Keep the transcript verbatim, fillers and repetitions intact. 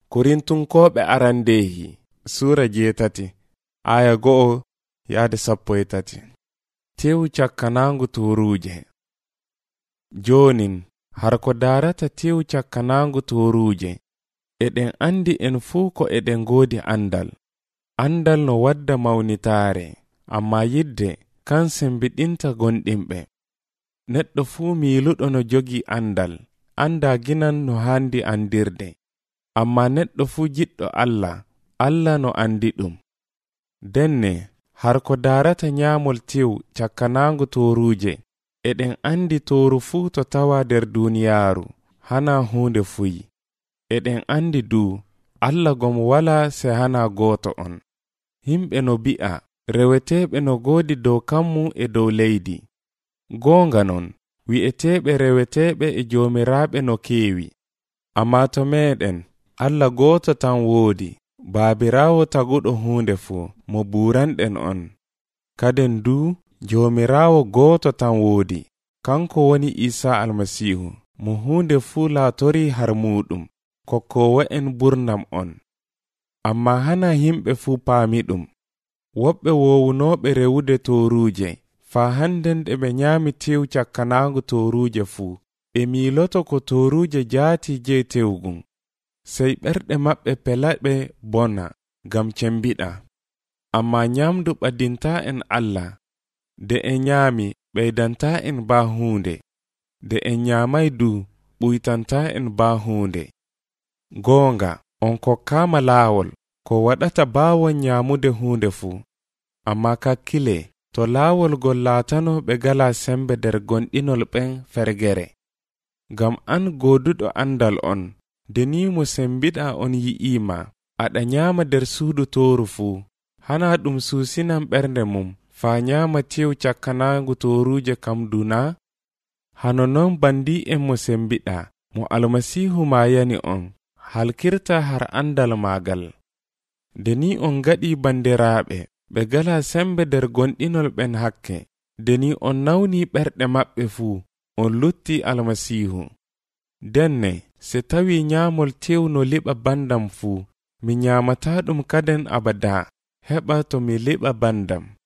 Korintunkoɓe arandehi sura jetati aya go'o yaade sappo e tati. Tewu cakkanangu toruje. Jonin har ko darata tewu cakkanangu toruje eɗen andi en fuu ko eɗen godi andal. Andal no wadda mawnitare, amma yidde kan sembiɗinta gonɗinɓe. Neɗɗo fuu miiluɗo no jogi andal anda ginan no handi andirde. Amma neɗɗo fuu jiɗɗo Allah, Allah no andi ɗum. Denne har ko darata nyamol tew cakkanangu toruje eɗen andi toru fuu to tawa der duniyaru hana hunde fuyi. Eɗen andi du Allah gom wala se hana goto on. Himɓe no bi'a reweteɓe no godi dow kammu e dow leydi. Gonga non wi'eteɓe reweteɓe e jomiraɓe no kewi. Amma to meɗen Allah goto tan woodi, baabirawo taguɗo hunde fu mo buranɗen on. Kaden du jomirawo goto tan woodi, kanko woni Isa almasihu mo hunde fu laatori har muɗum, kokkowo en burnam on. Amma hana himɓe fu paami ɗum. Woɓɓe wowunoɓe rewude toruje fa handen ɗe ɓe nyami tew cakkanangu toruje fu ɓe miiloto ko toruje jaati je tewgun. Sey ɓerɗe maɓɓe pelaɓe bona gam cembiɗa. Amma nyamdu ɓaddinta en Allah. De en nyami ɓeydanta en ba hunde. De en nyamai du ɓuytanta en ba hunde. Gonga on kokkama laawol ko waɗata bawon nyamude hunde fu. Amma kakkile to laawol gol laatano ɓe gala sembe der gonɗinol ɓen fergere. Gam an goduɗo andal on, deni mo sembiɗa on yi'ima aɗa nyama der suudu toru fu, hana ɗum susinan ɓernde mum fa nyama tew cakkanangu toruje kam duna. Hano non bandi en mo sembiɗa mo almasihu mayani on halkirta har andal magal. Deni on gaɗi bandiraɓe ɓe gala sembe der gonɗinol ɓen hakke, deni on nawni ɓerɗe maɓɓe fu on lutti almasihu. Denne se tawi nyamol tew no liɓa bandam fu, mi nyamata ɗum kaden abada, heɓa to mi liɓa bandam.